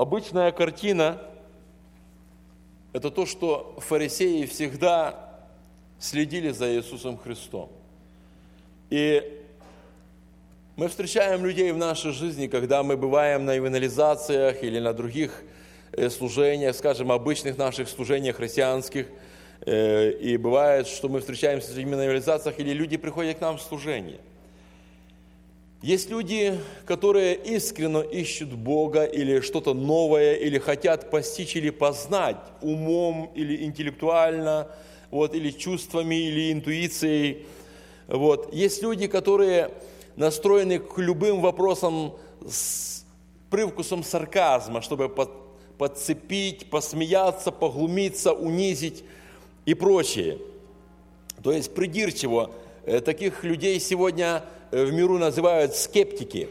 обычная картина – это то, что фарисеи всегда следили за Иисусом Христом. И мы встречаем людей в нашей жизни, когда мы бываем на евангелизациях или на других служениях, скажем, обычных наших служениях христианских, и бывает, что мы встречаемся с людьми на евангелизациях, или люди приходят к нам в служение. Есть люди, которые искренне ищут Бога или что-то новое, или хотят постичь или познать умом или интеллектуально, или чувствами, или интуицией. Есть люди, которые настроены к любым вопросам с привкусом сарказма, чтобы подцепить, посмеяться, поглумиться, унизить и прочее. То есть придирчиво. Таких людей сегодня в миру называют скептики.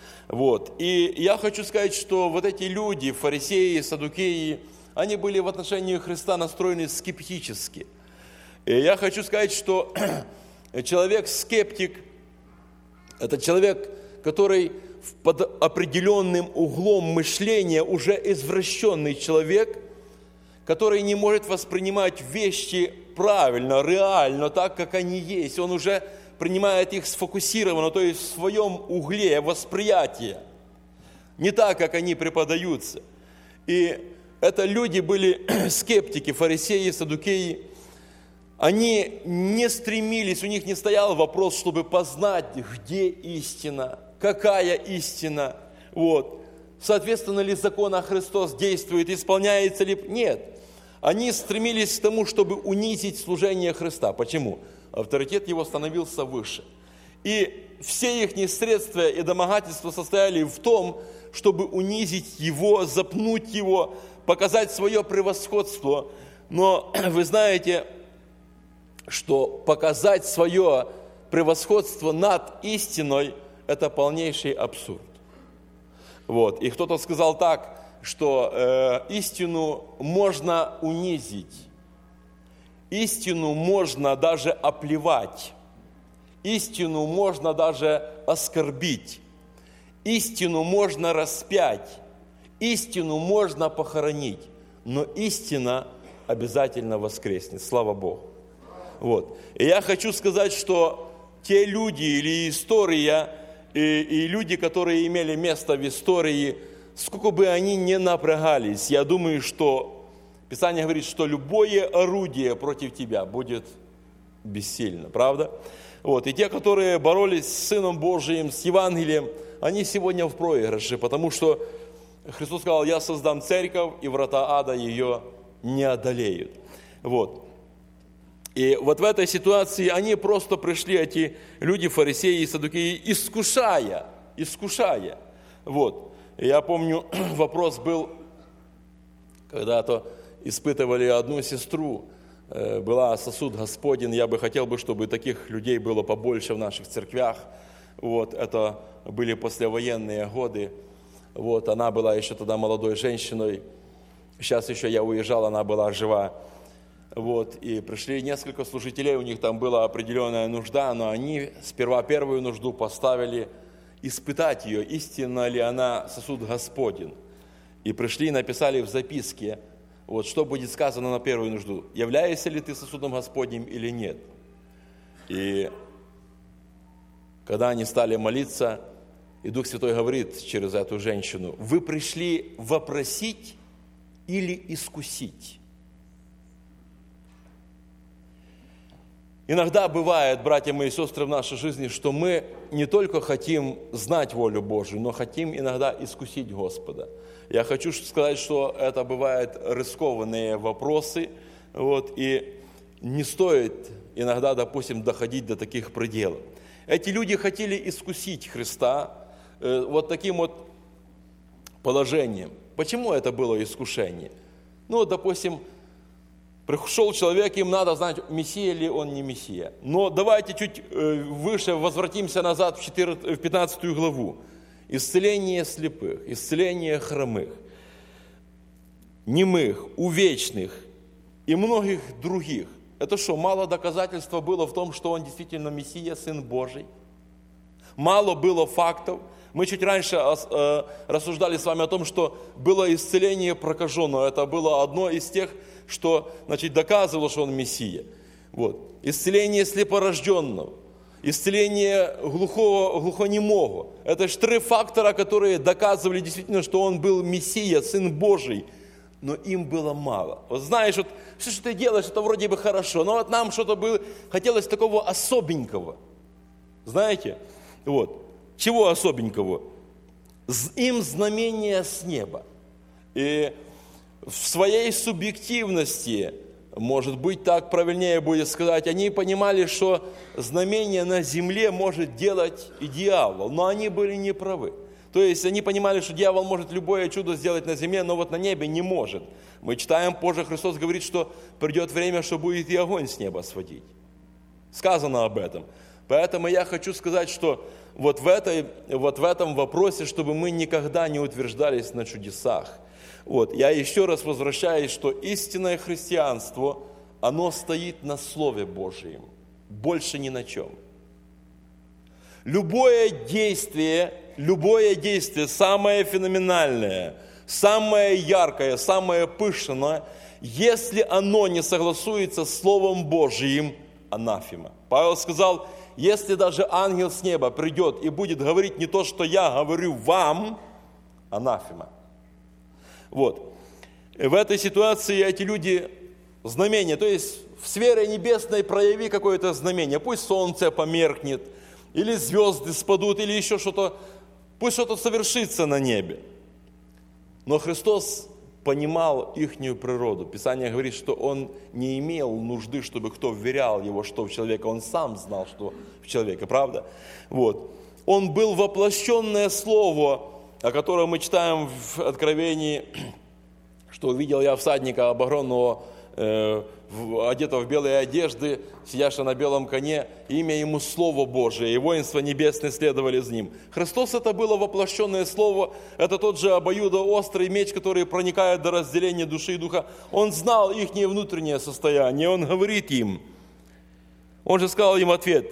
И я хочу сказать, что вот эти люди, фарисеи, саддукеи, они были в отношении Христа настроены скептически. И я хочу сказать, что человек-скептик – это человек, который под определенным углом мышления уже извращенный человек, который не может воспринимать вещи правильно, реально, так, как они есть. Он уже принимает их сфокусированно, то есть в своем угле восприятия, не так, как они преподаются. И это люди были скептики, фарисеи, саддукеи. Они не стремились, у них не стоял вопрос, чтобы познать, где истина, какая истина. Соответственно ли закона Христос действует, исполняется ли? Нет. Они стремились к тому, чтобы унизить служение Христа. Почему? Авторитет его становился выше. И все их средства и домогательства состояли в том, чтобы унизить его, запнуть его, показать свое превосходство. Но вы знаете, что показать свое превосходство над истиной – это полнейший абсурд. И кто-то сказал так, что истину можно унизить, истину можно даже оплевать, истину можно даже оскорбить, истину можно распять, истину можно похоронить, но истина обязательно воскреснет. Слава Богу. И я хочу сказать, что те люди или история, и люди, которые имели место в истории, сколько бы они ни напрягались, я думаю, что Писание говорит, что любое орудие против тебя будет бессильно, правда? И те, которые боролись с Сыном Божиим, с Евангелием, они сегодня в проигрыше, потому что Христос сказал: «Я создам церковь, и врата ада ее не одолеют». И в этой ситуации они просто пришли, эти люди, фарисеи и саддукеи, искушая. Я помню, вопрос был, когда-то испытывали одну сестру, была сосуд Господень, я бы хотел, чтобы таких людей было побольше в наших церквях. Это были послевоенные годы. Она была еще тогда молодой женщиной, сейчас еще я уезжал, она была жива. И пришли несколько служителей, у них там была определенная нужда, но они сперва первую нужду поставили испытать ее, истинно ли она сосуд Господень. И пришли и написали в записке, что будет сказано на первую нужду: являешься ли ты сосудом Господним или нет. И когда они стали молиться, и Дух Святой говорит через эту женщину: вы пришли вопросить или искусить? Иногда бывает, братья мои и сестры, в нашей жизни, что мы не только хотим знать волю Божию, но хотим иногда искусить Господа. Я хочу сказать, что это бывают рискованные вопросы, и не стоит иногда, допустим, доходить до таких пределов. Эти люди хотели искусить Христа таким положением. Почему это было искушение? Допустим, пришел человек, им надо знать, Мессия ли он, не Мессия. Но давайте чуть выше возвратимся назад в 15 главу. Исцеление слепых, исцеление хромых, немых, увечных и многих других. Это что, мало доказательства было в том, что он действительно Мессия, Сын Божий? Мало было фактов, Мы чуть раньше рассуждали с вами о том, что было исцеление прокаженного. Это было одно из тех, что, доказывало, что он Мессия. Вот. Исцеление слепорожденного, исцеление глухонемого. Это же 3 фактора, которые доказывали действительно, что он был Мессия, Сын Божий. Но им было мало. Вот знаешь, вот все, что ты делаешь, это вроде бы хорошо, но вот нам что-то было, хотелось такого особенького. Знаете? Вот. Чего особенького? Им знамение с неба. И в своей субъективности, может быть, так правильнее будет сказать, они понимали, что знамение на земле может делать и дьявол, но они были неправы. То есть они понимали, что дьявол может любое чудо сделать на земле, но вот на небе не может. Мы читаем позже, Христос говорит, что придет время, что будет и огонь с неба сводить. Сказано об этом. Поэтому я хочу сказать, что вот в этом вопросе, чтобы мы никогда не утверждались на чудесах. Вот. Я еще раз возвращаюсь, что истинное христианство, оно стоит на Слове Божьем, больше ни на чем. Любое действие, самое феноменальное, самое яркое, самое пышное, если оно не согласуется с Словом Божьим, анафема. Павел сказал, если даже ангел с неба придет и будет говорить не то, что я говорю вам, анафема. Вот. В этой ситуации эти люди знамения, то есть в сфере небесной прояви какое-то знамение, пусть солнце померкнет, или звезды спадут, или еще что-то, пусть что-то совершится на небе. Но Христос понимал ихнюю природу. Писание говорит, что Он не имел нужды, чтобы кто вверял Его, что в человека. Он сам знал, что в человека, правда? Вот. Он был воплощенное Слово, о котором мы читаем в Откровении, что увидел я всадника обогренного, одетого в белые одежды, сидящего на белом коне, имя ему Слово Божие, и воинства небесные следовали за ним. Христос это было воплощенное Слово, это тот же обоюдоострый меч, который проникает до разделения души и духа. Он знал их внутреннее состояние, Он говорит им, Он же сказал им ответ.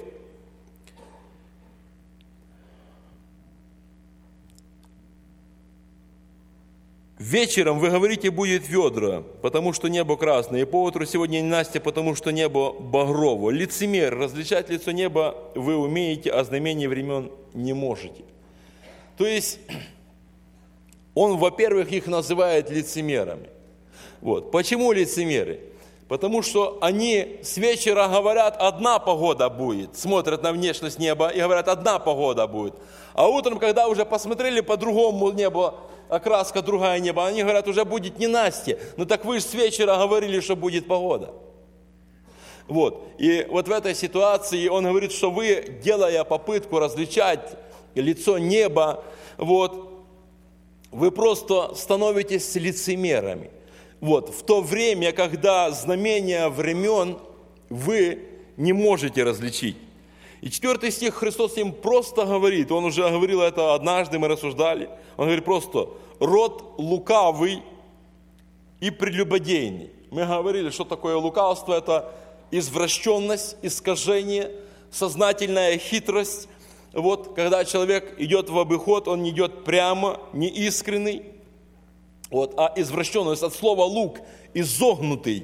Вечером, вы говорите, будет ведра, потому что небо красное, и поутру сегодня ненастье, потому что небо багрово. Лицемер, различать лицо неба вы умеете, а знамение времен не можете. То есть, он, во-первых, их называет лицемерами. Вот. Почему лицемеры? Потому что они с вечера говорят, одна погода будет, смотрят на внешность неба и говорят, одна погода будет. А утром, когда уже посмотрели по-другому небо, окраска другая небо, они говорят, уже будет ненастье. Ну так вы же с вечера говорили, что будет погода. Вот. И вот в этой ситуации он говорит, что вы, делая попытку различать лицо неба, вот, вы просто становитесь лицемерами. Вот. В то время, когда знамения времен вы не можете различить. И 4 стих Христос им просто говорит, Он уже говорил это однажды, мы рассуждали, Он говорит просто, род лукавый и прелюбодейный. Мы говорили, что такое лукавство, это извращенность, искажение, сознательная хитрость. Вот, когда человек идет в обиход, он не идет прямо, не искренний, вот, а извращенность от слова лук, изогнутый.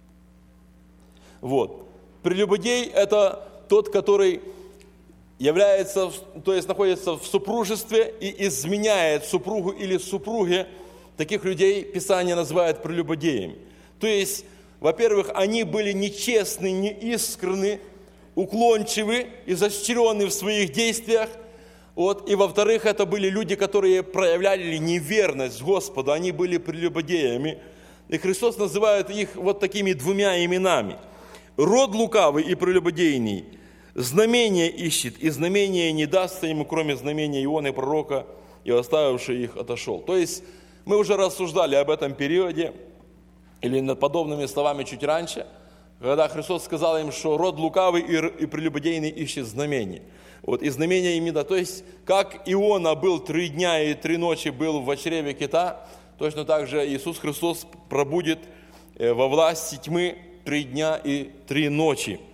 Вот. Прелюбодей – это тот, который является, то есть находится в супружестве и изменяет супругу или супруге. Таких людей Писание называет прелюбодеями. То есть, во-первых, они были нечестны, неискренны, уклончивы, изощрены в своих действиях. Вот. И во-вторых, это были люди, которые проявляли неверность Господу, они были прелюбодеями. И Христос называет их вот такими 2 именами. Род лукавый и прелюбодейный. Знамение ищет, и знамение не дастся ему, кроме знамения Ионы пророка, и оставивший их отошел. То есть, мы уже рассуждали об этом периоде, или над подобными словами чуть раньше, когда Христос сказал им, что род лукавый и прелюбодейный ищет знамение. Вот, и знамение им не да. То есть, как Иона был 3 дня и 3 ночи был в чреве кита, точно так же Иисус Христос пробудет во власти тьмы 3 дня и 3 ночи.